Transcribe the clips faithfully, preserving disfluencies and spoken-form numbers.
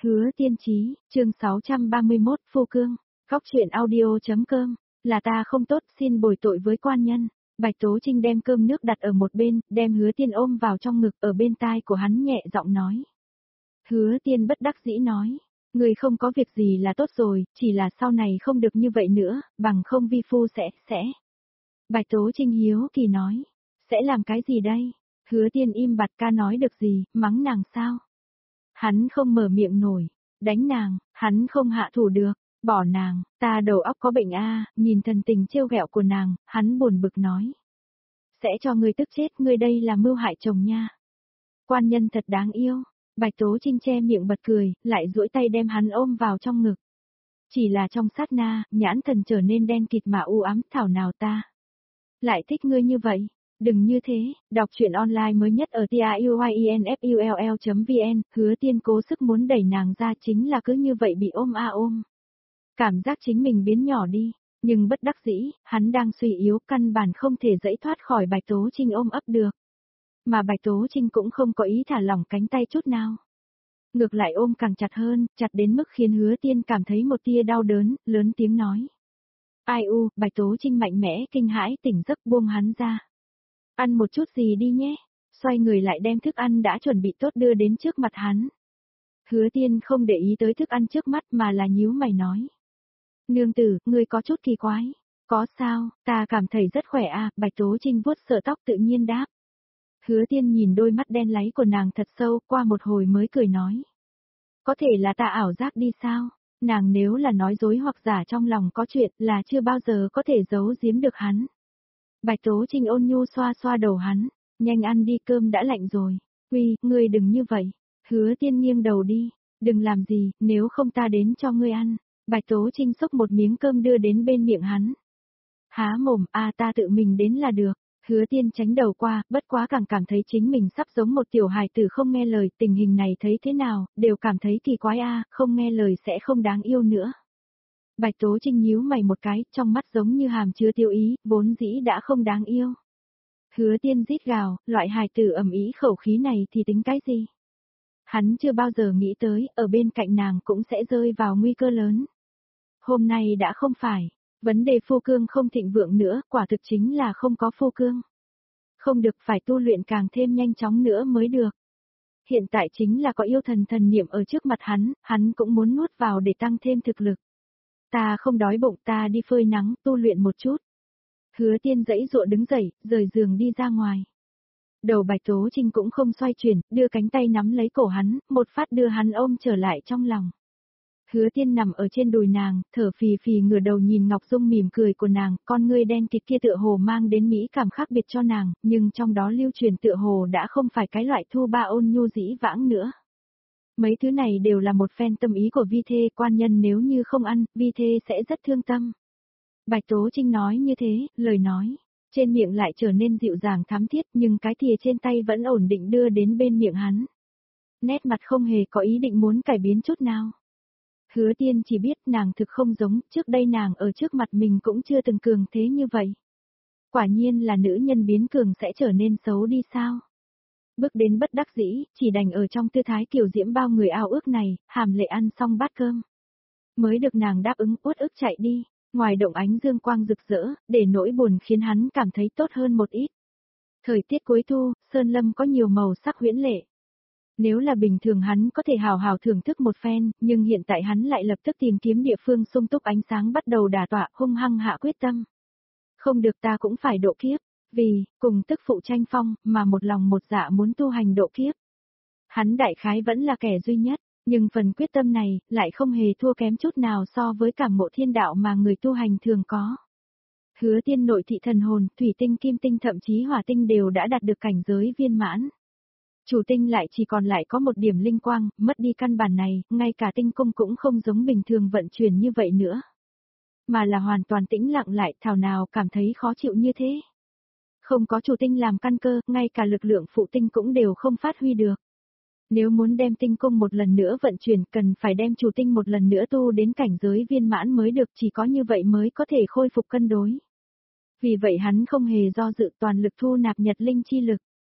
Hứa Tiên Chí, chương sáu trăm ba mươi mốt, Phu Cương, góc truyện audio.com, là ta không tốt xin bồi tội với quan nhân. Bạch Tố Trinh đem cơm nước đặt ở một bên, đem Hứa Tiên ôm vào trong ngực ở bên tai của hắn nhẹ giọng nói. Hứa Tiên bất đắc dĩ nói, người không có việc gì là tốt rồi, chỉ là sau này không được như vậy nữa, bằng không vi phu sẽ, sẽ. Bạch Tố Trinh hiếu kỳ nói, sẽ làm cái gì đây? Hứa Tiên im bặt ca nói được gì, mắng nàng sao? Hắn không mở miệng nổi, đánh nàng, hắn không hạ thủ được, bỏ nàng, ta đầu óc có bệnh a, nhìn thần tình trêu ghẹo của nàng, hắn buồn bực nói. Sẽ cho ngươi tức chết, ngươi đây là mưu hại chồng nha. Quan nhân thật đáng yêu, Bạch Tố Trinh che miệng bật cười, lại duỗi tay đem hắn ôm vào trong ngực. Chỉ là trong sát na, nhãn thần trở nên đen kịt mà u ám, thảo nào ta lại thích ngươi như vậy. Đừng như thế, đọc truyện online mới nhất ở tiuyinfull chấm vn, Hứa Tiên cố sức muốn đẩy nàng ra chính là cứ như vậy bị ôm a ôm. Cảm giác chính mình biến nhỏ đi, nhưng bất đắc dĩ, hắn đang suy yếu căn bản không thể dẫy thoát khỏi Bạch Tố Trinh ôm ấp được. Mà Bạch Tố Trinh cũng không có ý thả lỏng cánh tay chút nào. Ngược lại ôm càng chặt hơn, chặt đến mức khiến Hứa Tiên cảm thấy một tia đau đớn, lớn tiếng nói. Ai u, Bạch Tố Trinh mạnh mẽ kinh hãi tỉnh giấc buông hắn ra. Ăn một chút gì đi nhé, xoay người lại đem thức ăn đã chuẩn bị tốt đưa đến trước mặt hắn. Hứa Tiên không để ý tới thức ăn trước mắt mà là nhíu mày nói. Nương tử, ngươi có chút kỳ quái. Có sao, ta cảm thấy rất khỏe à, Bạch Tố Trinh vuốt sợ tóc tự nhiên đáp. Hứa Tiên nhìn đôi mắt đen láy của nàng thật sâu, qua một hồi mới cười nói. Có thể là ta ảo giác đi sao, nàng nếu là nói dối hoặc giả trong lòng có chuyện là chưa bao giờ có thể giấu giếm được hắn. Bạch Tố Trinh ôn nhu xoa xoa đầu hắn, nhanh ăn đi cơm đã lạnh rồi, uy, ngươi đừng như vậy, Hứa Tiên nghiêng đầu đi, đừng làm gì, nếu không ta đến cho ngươi ăn, Bạch Tố Trinh xúc một miếng cơm đưa đến bên miệng hắn. Há mồm, a ta tự mình đến là được, Hứa Tiên tránh đầu qua, bất quá càng cảm thấy chính mình sắp giống một tiểu hài tử không nghe lời, tình hình này thấy thế nào, đều cảm thấy kỳ quái a, không nghe lời sẽ không đáng yêu nữa. Bạch Tố Trinh nhíu mày một cái, trong mắt giống như hàm chứa tiêu ý, vốn dĩ đã không đáng yêu. Hứa Tiên rít gào, loại hài tử ầm ĩ khẩu khí này thì tính cái gì? Hắn chưa bao giờ nghĩ tới, ở bên cạnh nàng cũng sẽ rơi vào nguy cơ lớn. Hôm nay đã không phải, vấn đề phu cương không thịnh vượng nữa, quả thực chính là không có phu cương. Không được phải tu luyện càng thêm nhanh chóng nữa mới được. Hiện tại chính là có yêu thần thần niệm ở trước mặt hắn, hắn cũng muốn nuốt vào để tăng thêm thực lực. Ta không đói bụng, ta đi phơi nắng, tu luyện một chút. Hứa Tiên dãy dụa đứng dậy, rời giường đi ra ngoài. Đầu Bạch Tố Trinh cũng không xoay chuyển, đưa cánh tay nắm lấy cổ hắn, một phát đưa hắn ôm trở lại trong lòng. Hứa Tiên nằm ở trên đùi nàng, thở phì phì ngửa đầu nhìn Ngọc Dung mỉm cười của nàng, con ngươi đen kịt kia tựa hồ mang đến mỹ cảm khác biệt cho nàng, nhưng trong đó lưu truyền tựa hồ đã không phải cái loại thu ba ôn nhu dĩ vãng nữa. Mấy thứ này đều là một phen tâm ý của vi thê, quan nhân nếu như không ăn, vi thê sẽ rất thương tâm. Bạch Tố Trinh nói như thế, lời nói, trên miệng lại trở nên dịu dàng thắm thiết nhưng cái thìa trên tay vẫn ổn định đưa đến bên miệng hắn. Nét mặt không hề có ý định muốn cải biến chút nào. Hứa Tiên chỉ biết nàng thực không giống, trước đây nàng ở trước mặt mình cũng chưa từng cường thế như vậy. Quả nhiên là nữ nhân biến cường sẽ trở nên xấu đi sao? Bước đến bất đắc dĩ, chỉ đành ở trong tư thái kiều diễm bao người ao ước này, hàm lệ ăn xong bát cơm. Mới được nàng đáp ứng uất ức chạy đi, ngoài động ánh dương quang rực rỡ, để nỗi buồn khiến hắn cảm thấy tốt hơn một ít. Thời tiết cuối thu, sơn lâm có nhiều màu sắc huyễn lệ. Nếu là bình thường hắn có thể hào hào thưởng thức một phen, nhưng hiện tại hắn lại lập tức tìm kiếm địa phương sung túc ánh sáng bắt đầu đả tọa hung hăng hạ quyết tâm. Không được ta cũng phải độ kiếp. Vì, cùng tức phụ tranh phong, mà một lòng một dạ muốn tu hành độ kiếp. Hắn đại khái vẫn là kẻ duy nhất, nhưng phần quyết tâm này, lại không hề thua kém chút nào so với cảm ngộ thiên đạo mà người tu hành thường có. Hứa Tiên nội thị thần hồn, thủy tinh kim tinh thậm chí hỏa tinh đều đã đạt được cảnh giới viên mãn. Chủ tinh lại chỉ còn lại có một điểm linh quang, mất đi căn bản này, ngay cả tinh cung cũng không giống bình thường vận chuyển như vậy nữa. Mà là hoàn toàn tĩnh lặng lại, thảo nào cảm thấy khó chịu như thế. Không có chủ tinh làm căn cơ, ngay cả lực lượng phụ tinh cũng đều không phát huy được. Nếu muốn đem tinh cung một lần nữa vận chuyển, cần phải đem chủ tinh một lần nữa tu đến cảnh giới viên mãn mới được, chỉ có như vậy mới có thể khôi phục cân đối. Vì vậy hắn không hề do dự toàn lực thu nạp nhật linh chi lực.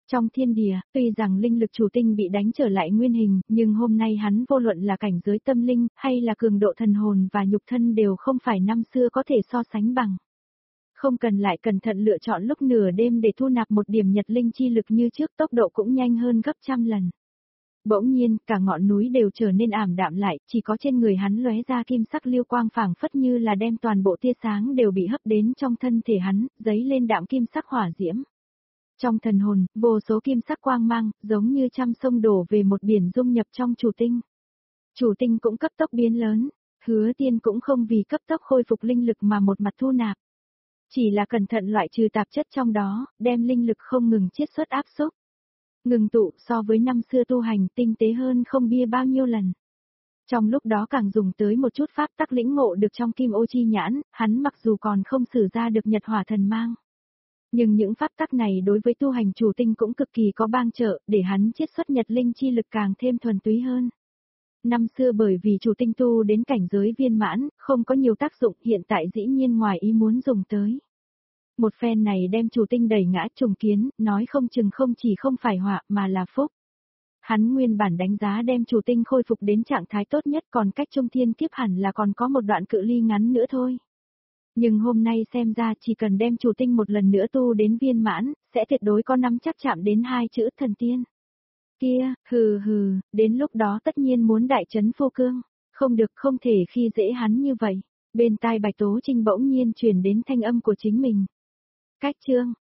Trong thiên địa, tuy rằng linh lực chủ tinh bị đánh trở lại nguyên hình, nhưng hôm nay hắn vô luận là cảnh giới tâm linh, hay là cường độ thần hồn và nhục thân đều không phải năm xưa có thể so sánh bằng. Không cần lại cẩn thận lựa chọn lúc nửa đêm để thu nạp một điểm nhật linh chi lực như trước, tốc độ cũng nhanh hơn gấp trăm lần. Bỗng nhiên, cả ngọn núi đều trở nên ảm đạm lại, chỉ có trên người hắn lóe ra kim sắc lưu quang phảng phất như là đem toàn bộ tia sáng đều bị hấp đến trong thân thể hắn, giấy lên đạm kim sắc hỏa diễm. Trong thần hồn, vô số kim sắc quang mang, giống như trăm sông đổ về một biển dung nhập trong chủ tinh. Chủ tinh cũng cấp tốc biến lớn, Hứa Tiên cũng không vì cấp tốc khôi phục linh lực mà một mặt thu nạp. Chỉ là cẩn thận loại trừ tạp chất trong đó, đem linh lực không ngừng chiết xuất áp xúc. Ngừng tụ so với năm xưa tu hành tinh tế hơn không bia bao nhiêu lần. Trong lúc đó càng dùng tới một chút pháp tắc lĩnh ngộ được trong kim ô chi nhãn, hắn mặc dù còn không sử ra được nhật hỏa thần mang. Nhưng những pháp tắc này đối với tu hành chủ tinh cũng cực kỳ có bang trợ, để hắn chiết xuất nhật linh chi lực càng thêm thuần túy hơn. Năm xưa bởi vì chủ tinh tu đến cảnh giới viên mãn, không có nhiều tác dụng, hiện tại dĩ nhiên ngoài ý muốn dùng tới. Một phen này đem chủ tinh đẩy ngã trùng kiến, nói không chừng không chỉ không phải họa mà là phúc. Hắn nguyên bản đánh giá đem chủ tinh khôi phục đến trạng thái tốt nhất, còn cách trung thiên kiếp hẳn là còn có một đoạn cự ly ngắn nữa thôi. Nhưng hôm nay xem ra chỉ cần đem chủ tinh một lần nữa tu đến viên mãn, sẽ tuyệt đối có nắm chắc chạm đến hai chữ thần tiên. Kia, hừ hừ, đến lúc đó tất nhiên muốn đại trấn Phô Cương, không được, không thể khi dễ hắn như vậy. Bên tai Bạch Tố Trinh bỗng nhiên truyền đến thanh âm của chính mình. Cách chương